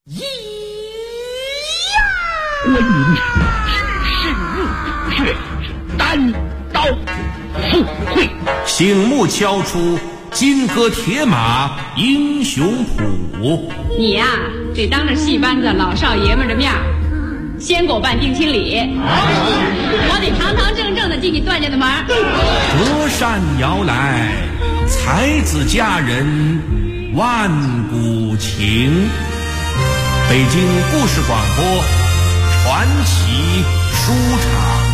咿呀！关云是日血，单刀赴会， 醒目敲出金戈铁马英雄谱。 你呀，得当着戏班子老少爷们的面先给我办定亲礼，我得堂堂正正的进你段家的门。 隔扇摇来，才子佳人万古情。北京故事广播传奇书场。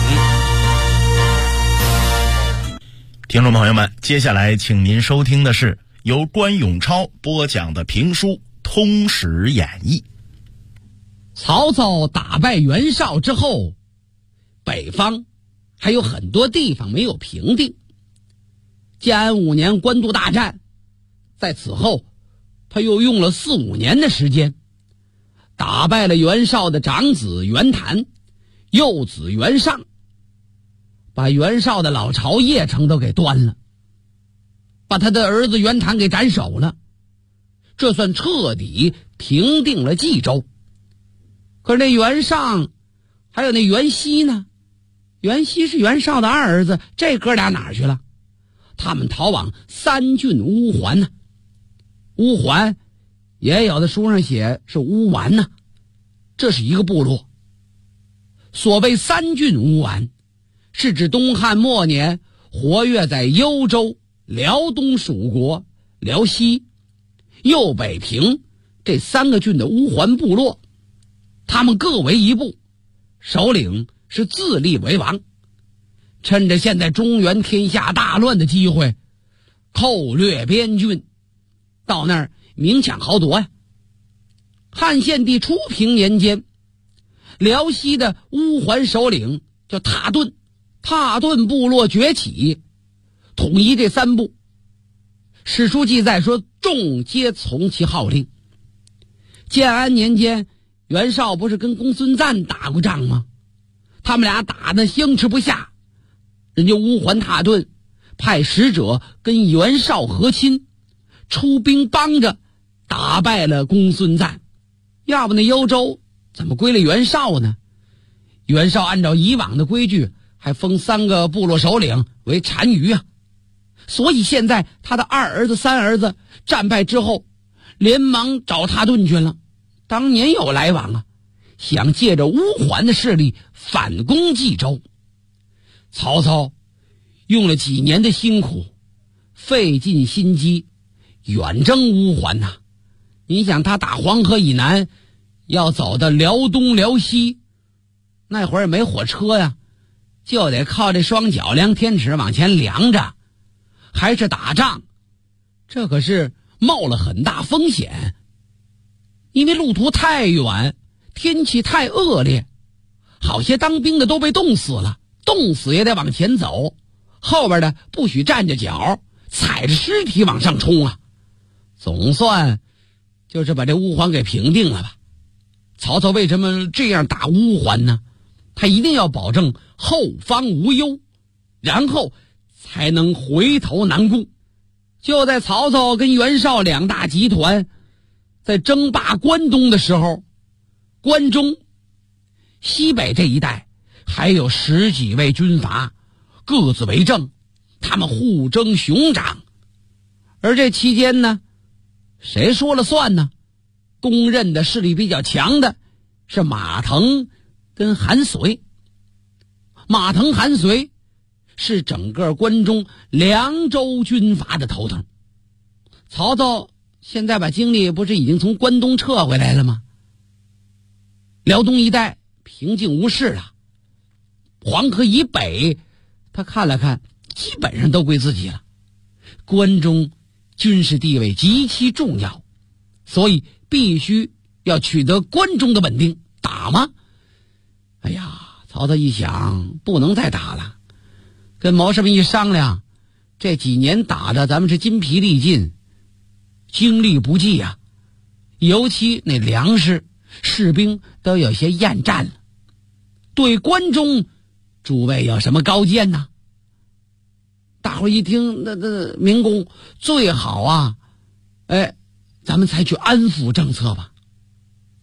听众朋友们，接下来请您收听的是由关永超播讲的评书《通史演义》。 曹操打败袁绍之后，北方还有很多地方没有平定。建安5年官渡大战，在此后他又用了4、5年的时间，打败了袁绍的长子袁谭、幼子袁尚，把袁绍的老巢邺城都给端了，把他的儿子袁谭给斩首了，这算彻底平定了冀州。可是那袁尚还有那袁熙呢？袁熙是袁绍的二儿子，这哥俩哪儿去了？他们逃往三郡乌桓呢。乌桓也有的书上写是乌丸呢，这是一个部落。所谓三郡乌丸，是指东汉末年活跃在幽州、辽东属国、辽西、右北平这3个郡的乌桓部落，他们各为一部，首领是自立为王，趁着现在中原天下大乱的机会，寇掠边郡，到那儿明抢豪夺呀。汉献帝初平年间，辽西的乌桓首领叫蹋顿，蹋顿部落崛起，统一这3部。史书记载说，众皆从其号令。建安年间，袁绍不是跟公孙瓒打过仗吗？他们俩打得相持不下，人家乌桓蹋顿派使者跟袁绍和亲，出兵帮着打败了公孙瓒。要不那幽州怎么归了袁绍呢？袁绍按照以往的规矩，还封3个部落首领为单于啊。所以现在他的2儿子、3儿子战败之后，连忙找蹋顿去了。当年有来往啊，想借着乌桓的势力反攻冀州。曹操用了几年的辛苦，费尽心机，远征乌桓呐。你想他打黄河以南，要走到辽东、辽西，那会儿也没火车呀，就得靠这双脚量天尺往前量着，还是打仗，这可是冒了很大风险。因为路途太远，天气太恶劣，好些当兵的都被冻死了，冻死也得往前走，后边的不许站着脚，踩着尸体往上冲啊。总算就是把这乌桓给平定了吧。曹操为什么这样打乌桓呢？他一定要保证后方无忧，然后才能回头南顾。就在曹操跟袁绍2大集团在争霸关东的时候，关中西北这一带还有10几位军阀各自为政，他们互争熊掌。而这期间呢，谁说了算呢？公认的势力比较强的是马腾跟韩遂。马腾、韩遂是整个关中2州军阀的头头。曹操现在把精力不是已经从关东撤回来了吗？辽东一带平静无事了，黄河以北他看了看，基本上都归自己了。关中军事地位极其重要，所以必须要取得关中的稳定。打吗？哎呀，曹操一想，不能再打了，跟谋士们一商量，这几年打的咱们是筋疲力尽，精力不济啊，尤其那粮食士兵都有些厌战了。对关中诸位有什么高见呢？大伙一听，那明公最好啊，咱们采取安抚政策吧。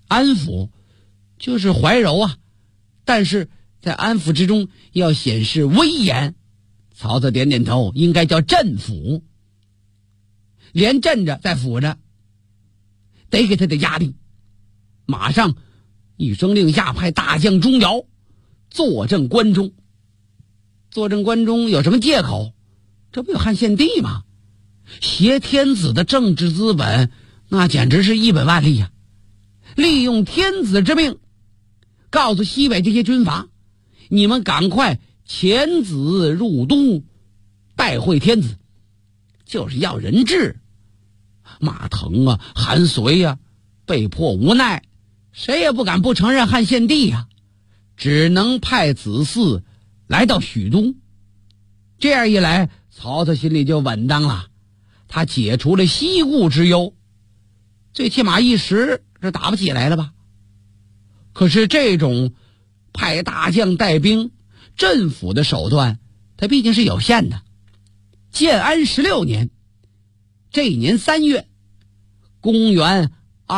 安抚就是怀柔啊，但是在安抚之中要显示威严。曹操点点头，应该叫镇抚，连镇着再抚着，得给他的压力。马上一声令下，派大将钟繇坐镇关中。坐镇关中有什么借口？这不有汉献帝吗？挟天子的政治资本，那简直是一本万利呀！利用天子之命，告诉西北这些军阀，你们赶快遣子入都，拜会天子，就是要人质。马腾啊，韩遂啊，被迫无奈，谁也不敢不承认汉献帝啊，只能派子嗣来到许都。这样一来，曹操心里就稳当了，他解除了西顾之忧，最起码一时是打不起来了吧。可是这种派大将带兵镇抚的手段，它毕竟是有限的。建安16年，这一年3月，公元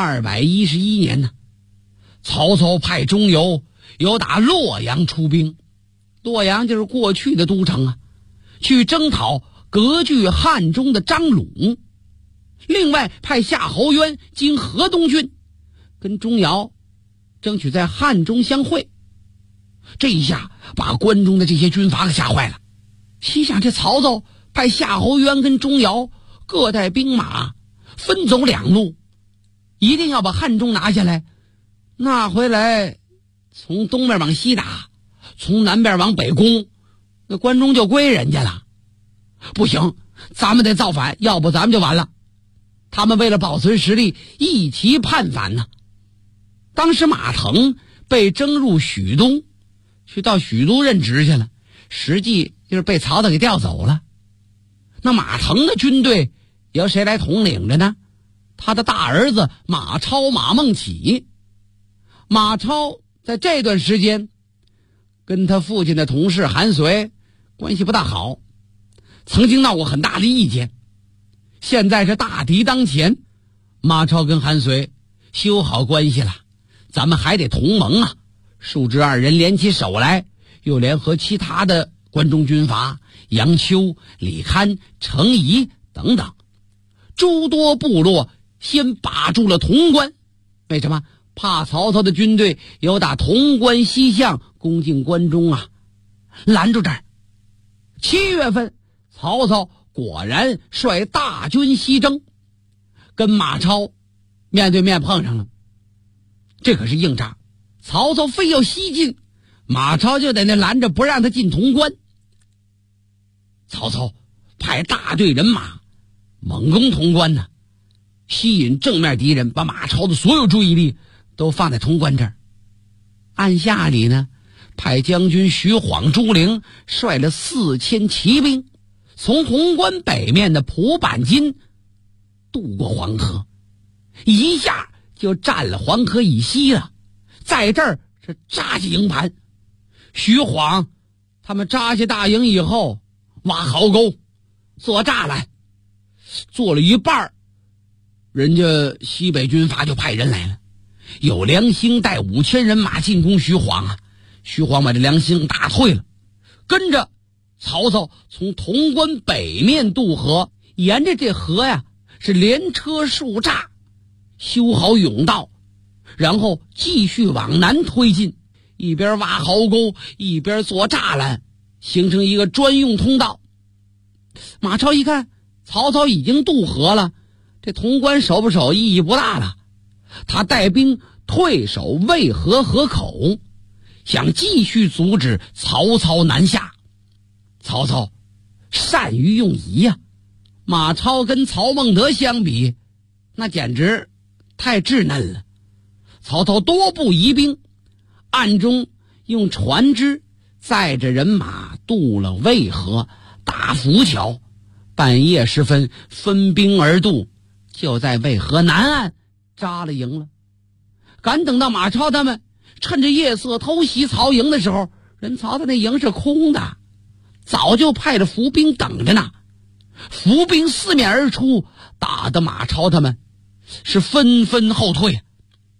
211年呢，曹操派钟繇由打洛阳出兵，洛阳就是过去的都城啊，去征讨割据汉中的张鲁。另外派夏侯渊经河东郡，跟钟繇争取在汉中相会。这一下把关中的这些军阀给吓坏了，心想这曹操派夏侯渊跟钟繇各带兵马分走2路，一定要把汉中拿下来，那回来从东边往西打，从南边往北攻，那关中就归人家了。不行，咱们得造反，要不咱们就完了。他们为了保存实力，一齐叛反呢。当时马腾被征入许都，去到许都任职去了，实际就是被曹操给调走了。那马腾的军队由谁来统领着呢？他的大儿子马超、马孟起。马超在这段时间跟他父亲的同事韩遂关系不大好，曾经闹过很大的意见。现在是大敌当前，马超跟韩遂修好关系了，咱们还得同盟啊。叔侄二人联起手来，又联合其他的关中军阀杨秋、李堪、程颐等等诸多部落，先把住了潼关。为什么？怕曹操的军队由打潼关西向攻进关中啊，拦住这儿。7月份，曹操果然率大军西征，跟马超面对面碰上了。这可是硬仗，曹操非要西进，马超就在那拦着不让他进潼关。曹操派大队人马猛攻潼关呢，吸引正面敌人，把马超的所有注意力都放在潼关这儿。暗下里呢，派将军徐晃、朱灵率了4000骑兵，从潼关北面的蒲坂津渡过黄河，一下就占了黄河以西了，在这儿是扎下营盘。徐晃他们扎下大营以后，挖壕沟，做栅栏，做了一半，人家西北军阀就派人来了，有梁兴带5000人马进攻徐晃啊。徐晃把这梁兴打退了，跟着曹操从潼关北面渡河，沿着这河呀是连车竖栅，修好甬道，然后继续往南推进，一边挖壕沟一边做栅栏，形成一个专用通道。马超一看曹操已经渡河了，这潼关守不守意义不大了，他带兵退守渭河河口，想继续阻止曹操南下。曹操善于用疑呀，马超跟曹孟德相比，那简直太稚嫩了。曹操多步移兵，暗中用船只载着人马渡了渭河，打浮桥，半夜时分分兵而渡，就在渭河南岸扎了营了。赶等到马超他们趁着夜色偷袭曹营的时候，人曹操那营是空的，早就派着伏兵等着呢。伏兵四面而出，打得马超他们是纷纷后退。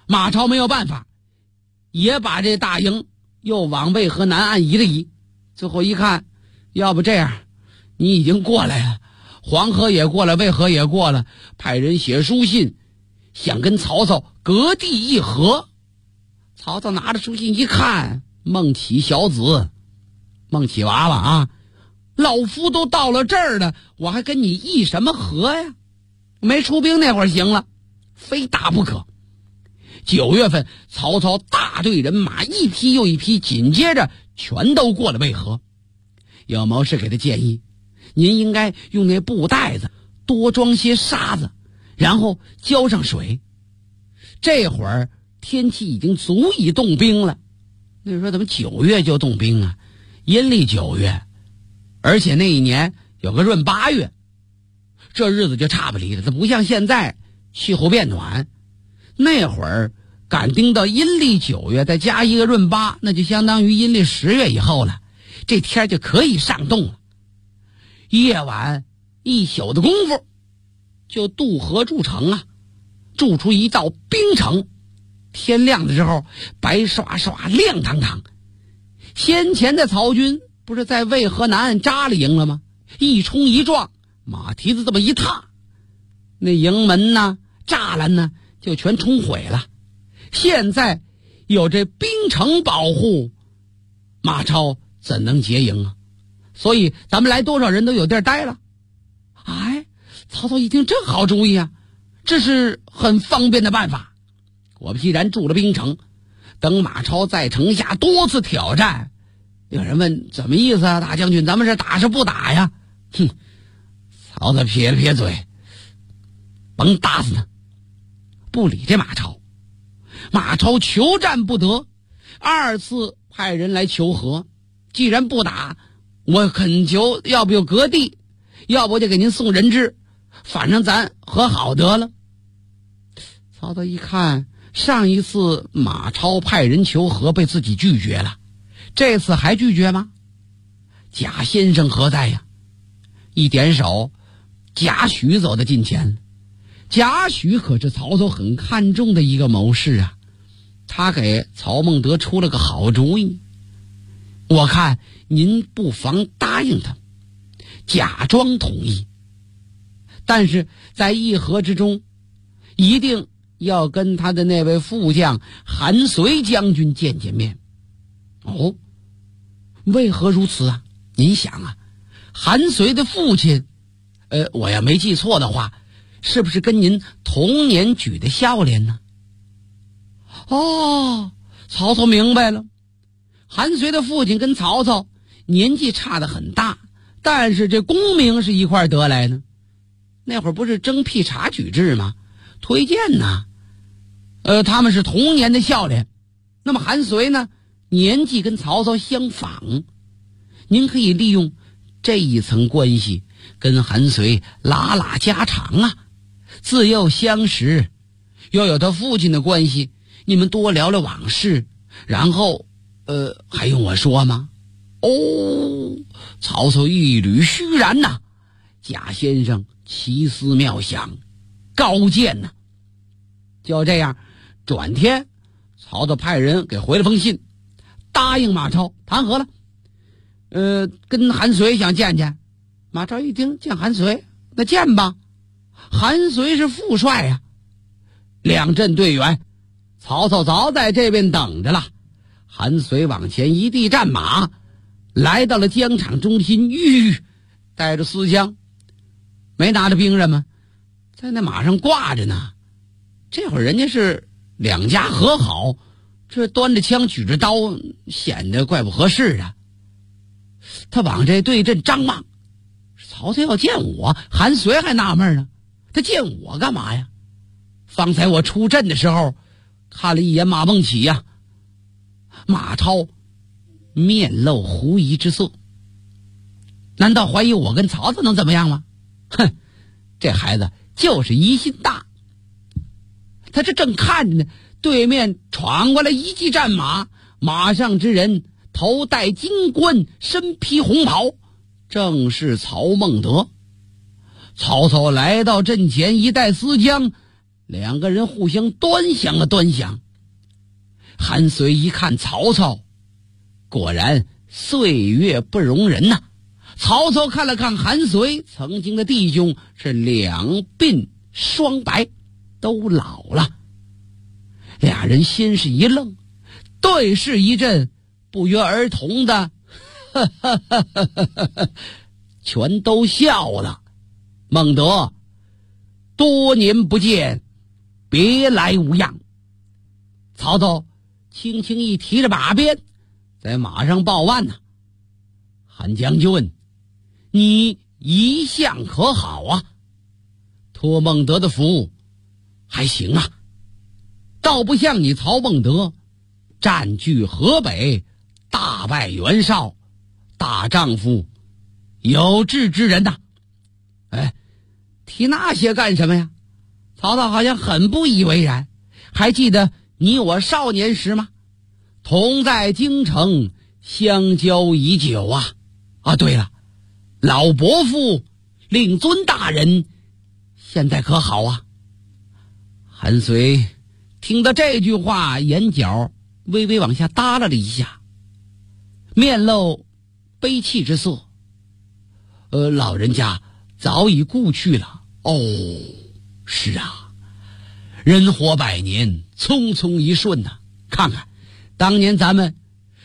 马超没有办法，也把这大营又往渭河南岸移了移。最后一看，要不这样，你已经过来了，黄河也过了，渭河也过了，派人写书信想跟曹操割地议和。曹操拿着书信一看，孟起小子，孟起娃娃啊，老夫都到了这儿了，我还跟你议什么和呀？没出兵那会儿行了，非打不可。9月份，曹操大队人马一批又一批，紧接着全都过了渭河。有谋士给他建议，您应该用那布袋子多装些沙子，然后浇上水。这会儿天气已经足以动兵了。那你说怎么9月就动兵啊？阴历9月，而且那一年有个闰8月，这日子就差不离了。它不像现在气候变暖，那会儿赶盯到阴历9月，再加一个闰8，那就相当于阴历10月以后了。这天就可以上动了。夜晚一宿的功夫，就渡河筑城啊，筑出一道冰城。天亮的时候，白刷刷亮堂堂。先前的曹军不是在渭河南岸扎了营了吗？一冲一撞，马蹄子这么一踏，那营门呢、栅栏呢就全冲毁了。现在有这冰城保护，马超怎能结营啊？所以咱们来多少人都有地儿待了。哎，曹操一听，这好主意啊，这是很方便的办法。果不其然，筑了冰城。等马超在城下多次挑战，有人问怎么意思啊？大将军，咱们是打是不打呀？哼！曹操撇了撇嘴，甭打死他，不理这马超。马超求战不得，2次派人来求和。既然不打，我恳求，要不就割地，要不就给您送人质，反正咱和好得了。曹操一看，上一次马超派人求和被自己拒绝了，这次还拒绝吗？贾先生何在呀？一点手，贾诩走到近前。贾诩可是曹操很看重的一个谋士啊，他给曹孟德出了个好主意。我看您不妨答应他，假装同意，但是在议和之中，一定要跟他的那位副将韩遂将军见见面。哦，为何如此啊？您想啊，韩遂的父亲，我要没记错的话，是不是跟您同年举的孝廉呢？哦，曹操明白了。韩遂的父亲跟曹操年纪差得很大，但是这功名是一块得来呢。那会儿不是征辟察举制吗？推荐呢，他们是同年的孝廉。那么韩遂呢，年纪跟曹操相仿，您可以利用这一层关系跟韩遂拉拉家常啊。自幼相识，又有他父亲的关系，你们多聊聊往事，然后还用我说吗？哦，曹操一捋虚然呐，贾先生奇思妙想，高见呐。就这样，转天曹操派人给回了封信，答应马超谈和了。跟韩遂想见见。马超一听见韩遂，那见吧。韩遂是副帅呀，两阵队员，曹操早在这边等着了。韩遂往前一地战马，来到了疆场中心，带着思乡，没拿着兵刃吗？在那马上挂着呢。这会儿人家是两家和好，这端着枪举着刀，显得怪不合适啊。他往这对阵张望，曹操要见我，韩遂还纳闷呢，他见我干嘛呀？方才我出阵的时候看了一眼马孟起呀。马超面露狐疑之色，难道怀疑我跟曹操能怎么样吗？哼，这孩子就是疑心大。他这正看着呢，对面闯过来一骑战马，马上之人头戴金冠，身披红袍，正是曹孟德。曹操来到阵前，一带思将， 两个人互相端详了端详。韩遂一看曹操，果然岁月不容人呐。曹操看了看韩遂，曾经的弟兄是两鬓霜白，都老了。俩人先是一愣，对视一阵，不约而同的全都笑了。孟德，多年不见，别来无恙。曹操轻轻一提着马鞭，在马上报万呐。韩将军，你一向可好啊？托孟德的福，还行啊，倒不像你曹孟德占据河北，大败袁绍，大丈夫有志之人呐。哎，提那些干什么呀？曹操好像很不以为然。还记得你我少年时吗？同在京城，相交已久啊。啊，对了，老伯父令尊大人现在可好啊？韩遂听到这句话，眼角微微往下耷拉了一下，面露悲戚之色。老人家早已故去了。哦，是啊，人活100年，匆匆一瞬呐。看看当年咱们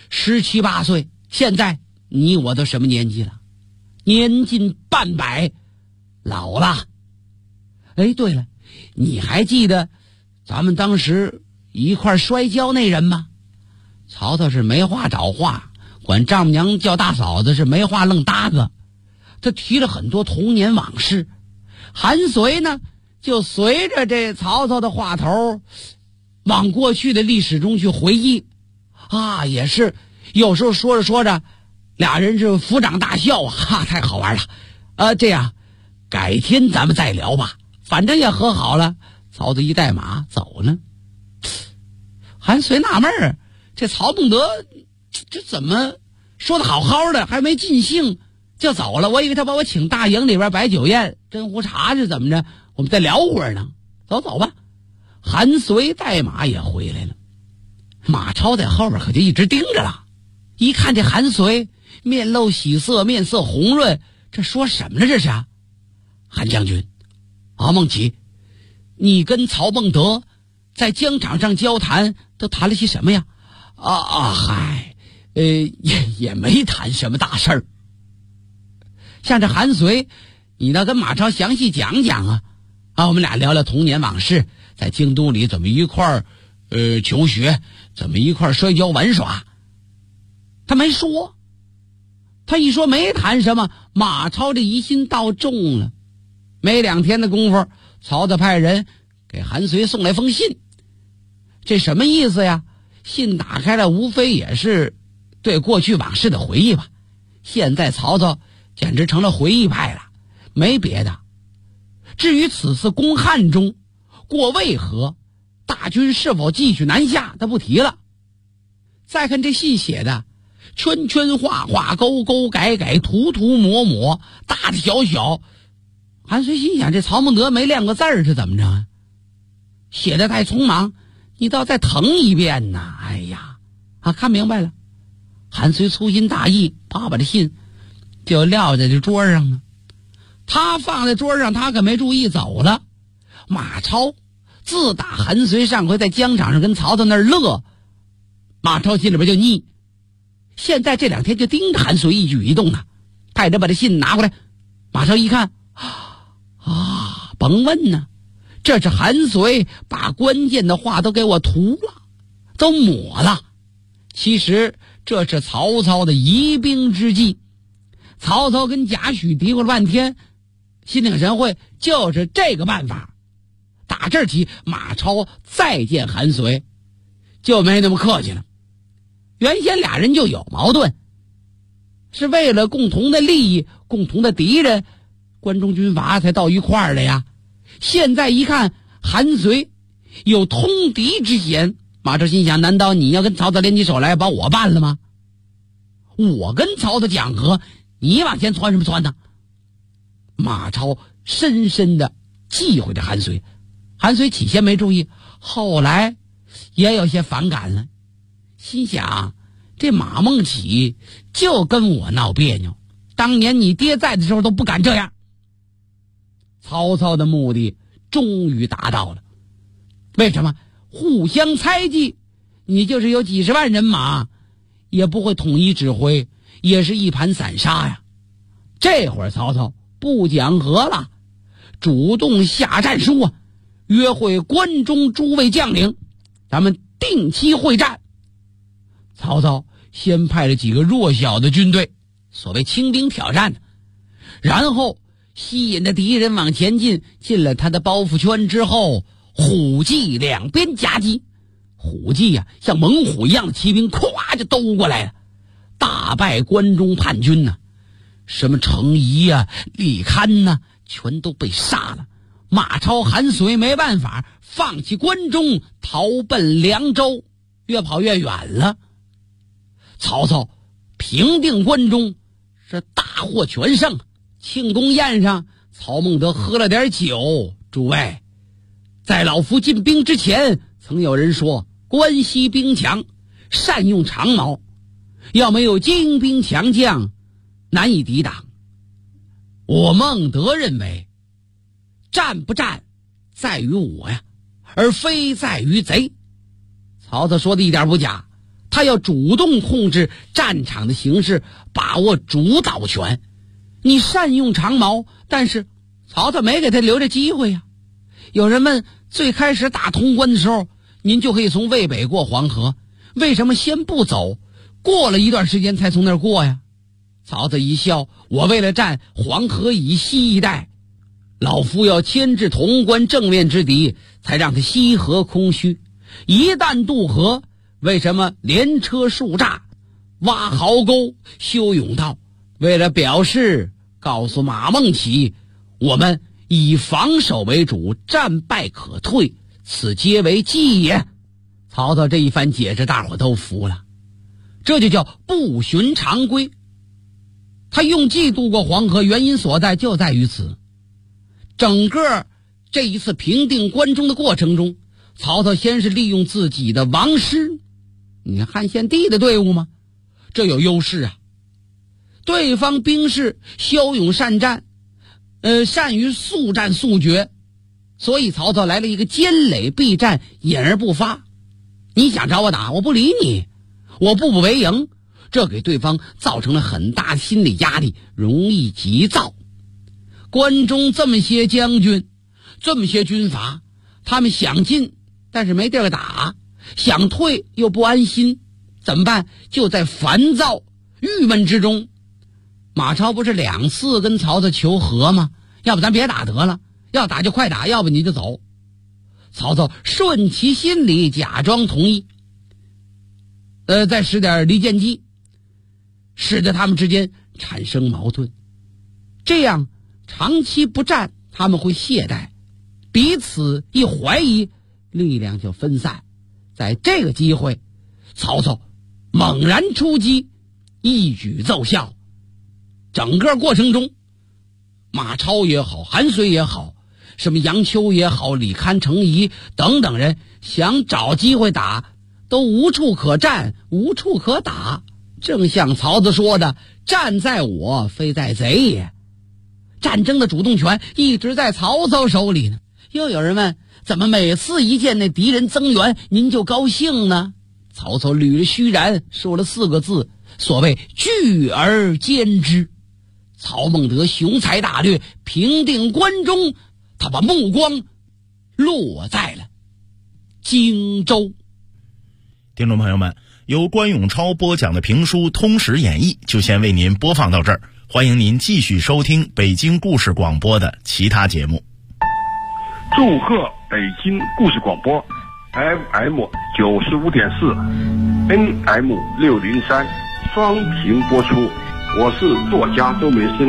17、18岁，现在你我都什么年纪了？年近半百，老了。哎，对了，你还记得咱们当时一块摔跤那人吗？曹操是没话找话，管丈母娘叫大嫂子是没话愣搭个。他提了很多童年往事。韩遂呢，就随着这曹操的话头，往过去的历史中去回忆啊，也是有时候说着说着，俩人是抚掌大笑啊，哈，太好玩了。这样改天咱们再聊吧，反正也和好了。曹操一带马走了。韩遂纳闷儿，这曹孟德这怎么说的好好的，还没尽兴就走了？我以为他把我请大营里边摆酒宴斟壶茶是怎么着，我们再聊会儿呢。走吧。韩遂带马也回来了，马超在后边可就一直盯着了。一看这韩遂面露喜色，面色红润，这说什么呢？这是啊，韩将军，孟起，你跟曹孟德在疆场上交谈都谈了些什么呀？嗨，也没谈什么大事儿。像这韩遂，你呢跟马超详细讲讲啊。我们俩聊聊童年往事，在京都里怎么一块求学，怎么一块摔跤玩耍。他没说，他一说没谈什么，马超这疑心倒重了。没2天的功夫，曹操派人给韩遂送来封信。这什么意思呀？信打开了，无非也是对过去往事的回忆吧。现在曹操简直成了回忆派了，没别的。至于此次攻汉中，过渭河，大军是否继续南下，他不提了。再看这信写的，圈圈画画，勾勾改改，涂涂抹抹，大大小小。韩遂心想，这曹孟德没练过字儿是怎么着？写的太匆忙，你倒再誊一遍呐！哎呀，看明白了。韩遂粗心大意，把这信就撂在这桌上了。他放在桌上，他可没注意走了。马超自打韩遂上回在疆场上跟曹操那儿乐，马超心里边就腻。现在这2天就盯着韩遂一举一动呢。派人把这信拿过来，马超一看，甭问呢，这是韩遂把关键的话都给我涂了，都抹了。其实这是曹操的疑兵之计。曹操跟贾诩嘀咕了半天，心领神会，就是这个办法。打这儿起，马超再见韩遂就没那么客气了。原先俩人就有矛盾，是为了共同的利益、共同的敌人，关中军阀才到一块儿的呀。现在一看韩遂有通敌之嫌，马超心想，难道你要跟曹操联起手来把我办了吗？我跟曹操讲和，你往前窜什么窜呢？马超深深的忌讳着韩遂， 韩遂起先没注意，后来也有些反感了，心想这马孟起就跟我闹别扭，当年你爹在的时候都不敢这样。曹操的目的终于达到了，为什么？互相猜忌，你就是有几十万人马也不会统一指挥，也是一盘散沙呀。这会儿曹操不讲和了，主动下战书啊，约会关中诸位将领，咱们定期会战。曹操先派了几个弱小的军队，所谓轻兵挑战的，然后吸引着敌人往前进，进了他的包袱圈之后，虎骑两边夹击。虎骑呀，像猛虎一样的骑兵咵就兜过来了，大败关中叛军呢，什么程颐啊、李堪呢，全都被杀了。马超、韩遂没办法，放弃关中，逃奔凉州，越跑越远了。曹操平定关中，是大获全胜。庆功宴上，曹孟德喝了点酒，诸位，在老夫进兵之前，曾有人说关西兵强，善用长矛，要没有精兵强将，难以抵挡。我孟德认为，战不战在于我呀，而非在于贼。曹操说的一点不假，他要主动控制战场的形势，把握主导权。你善用长矛，但是曹操没给他留着机会呀。有人问，最开始打潼关的时候，您就可以从渭北过黄河，为什么先不走，过了一段时间才从那儿过呀？曹操一笑，我为了战黄河以西一带，老夫要牵制潼关正面之敌，才让他西河空虚。一旦渡河，为什么连车数栅，挖壕沟，修甬道？为了表示告诉马孟起，我们以防守为主，战败可退，此皆为计也。曹操这一番解释，大伙都服了，这就叫不循常规。他用计渡过黄河，原因所在就在于此。整个这一次平定关中的过程中，曹操先是利用自己的王师，你看汉献帝的队伍吗？这有优势啊。对方兵士骁勇善战，善于速战速决，所以曹操来了一个坚垒必战，隐而不发。你想找我打，我不理你，我步步为营，这给对方造成了很大的心理压力，容易急躁。关中这么些将军，这么些军阀，他们想进但是没地儿打，想退又不安心，怎么办？就在烦躁郁闷之中。马超不是2次跟曹操求和吗？要不咱别打得了，要打就快打，要不你就走。曹操顺其心理，假装同意，再使点离间计，使得他们之间产生矛盾。这样长期不战，他们会懈怠，彼此一怀疑，力量就分散。在这个机会，曹操猛然出击，一举奏效。整个过程中，马超也好，韩遂也好，什么杨秋也好，李堪、程颐等等人，想找机会打，都无处可战，无处可打。正像曹操说的，战在我，非在贼也。战争的主动权一直在曹操手里呢。又有人问，怎么每次一见那敌人增援，您就高兴呢？曹操捋了须髯，说了4个字，所谓聚而歼之。曹孟德雄才大略，平定关中，他把目光落在了荆州。 听众朋友们，由关永超播讲的评书《通史演义》就先为您播放到这儿，欢迎您继续收听北京故事广播的其他节目。 祝贺北京故事广播 FM 95.4 NM 603双屏播出，我是作家周梅生。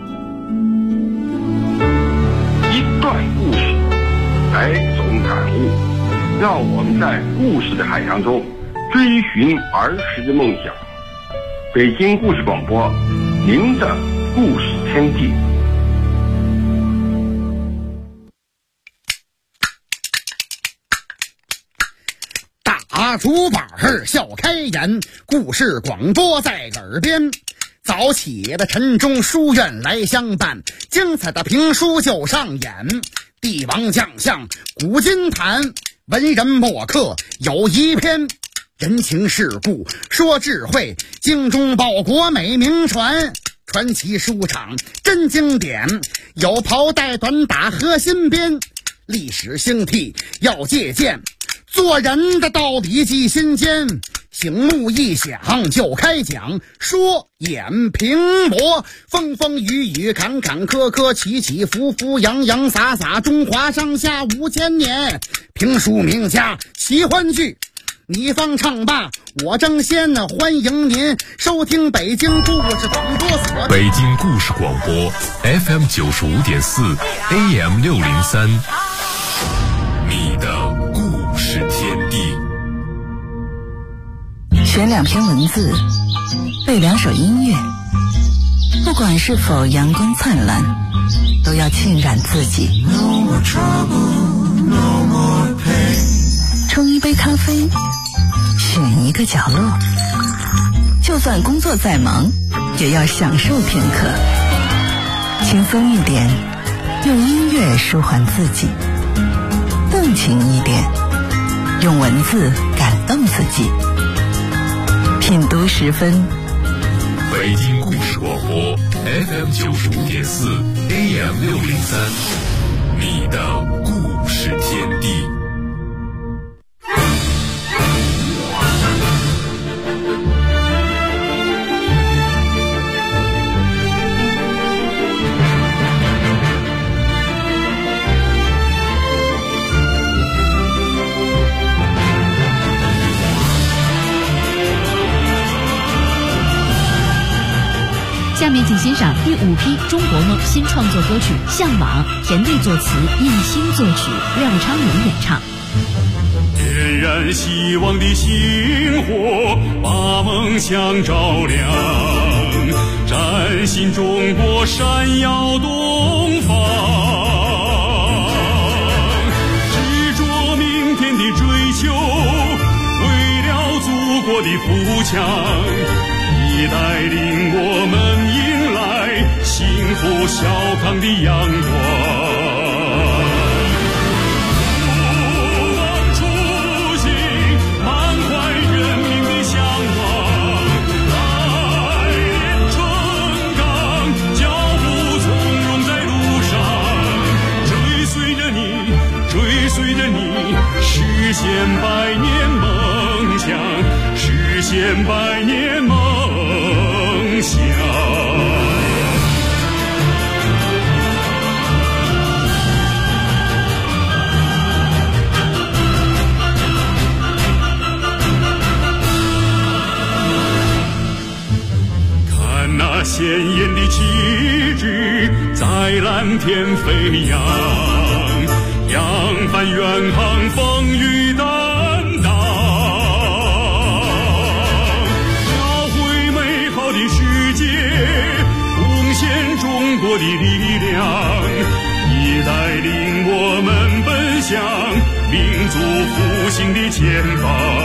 一段故事，100种感悟，让我们在故事的海洋中追寻儿时的梦想。北京故事广播，您的故事天地。 打竹板儿笑开颜，故事广播在耳边。早起的晨钟书院来相伴，精彩的评书就上演。帝王将相古今谈，文人墨客有一篇。人情世故说智慧，精忠报国美名传。传奇书场真经典，有袍带短打和新编。历史兴替要借鉴，做人的道理记心间。醒目一响就开讲，说演评驳，风风雨雨坎坎坷坷，起起伏伏洋洋洒洒，中华上下5000年。评书名家奇欢聚，你方唱罢我争先，欢迎您收听北京故事广播所。 北京故事广播 FM 95.4 AM 603，你的故事天地。 选2篇文字，背2首音乐，不管是否阳光灿烂，都要浸染自己。冲一杯咖啡，选一个角落，就算工作再忙，也要享受片刻。轻松一点，用音乐舒缓自己；动情一点，用文字感动自己。品读10分， 北京故事广播 FM 95.4 AM 603，你的故事天地。 下面请欣赏第5批中国梦新创作歌曲《向往》，田队作词，印星作曲，廖昌永演唱。 点燃希望的星火，把梦想照亮，崭新中国闪耀东方，执着明天的追求，为了祖国的富强，你带领我们迎来幸福小康的阳光。不忘初心，满怀人民的向往，来年春岗，脚步从容在路上，追随着你，追随着你，实现百年梦想，实现百年梦想。看那鲜艳的旗帜在蓝天飞扬，扬帆远航，风雨担当，贡献中国的力量，你带领我们奔向民族复兴的前方。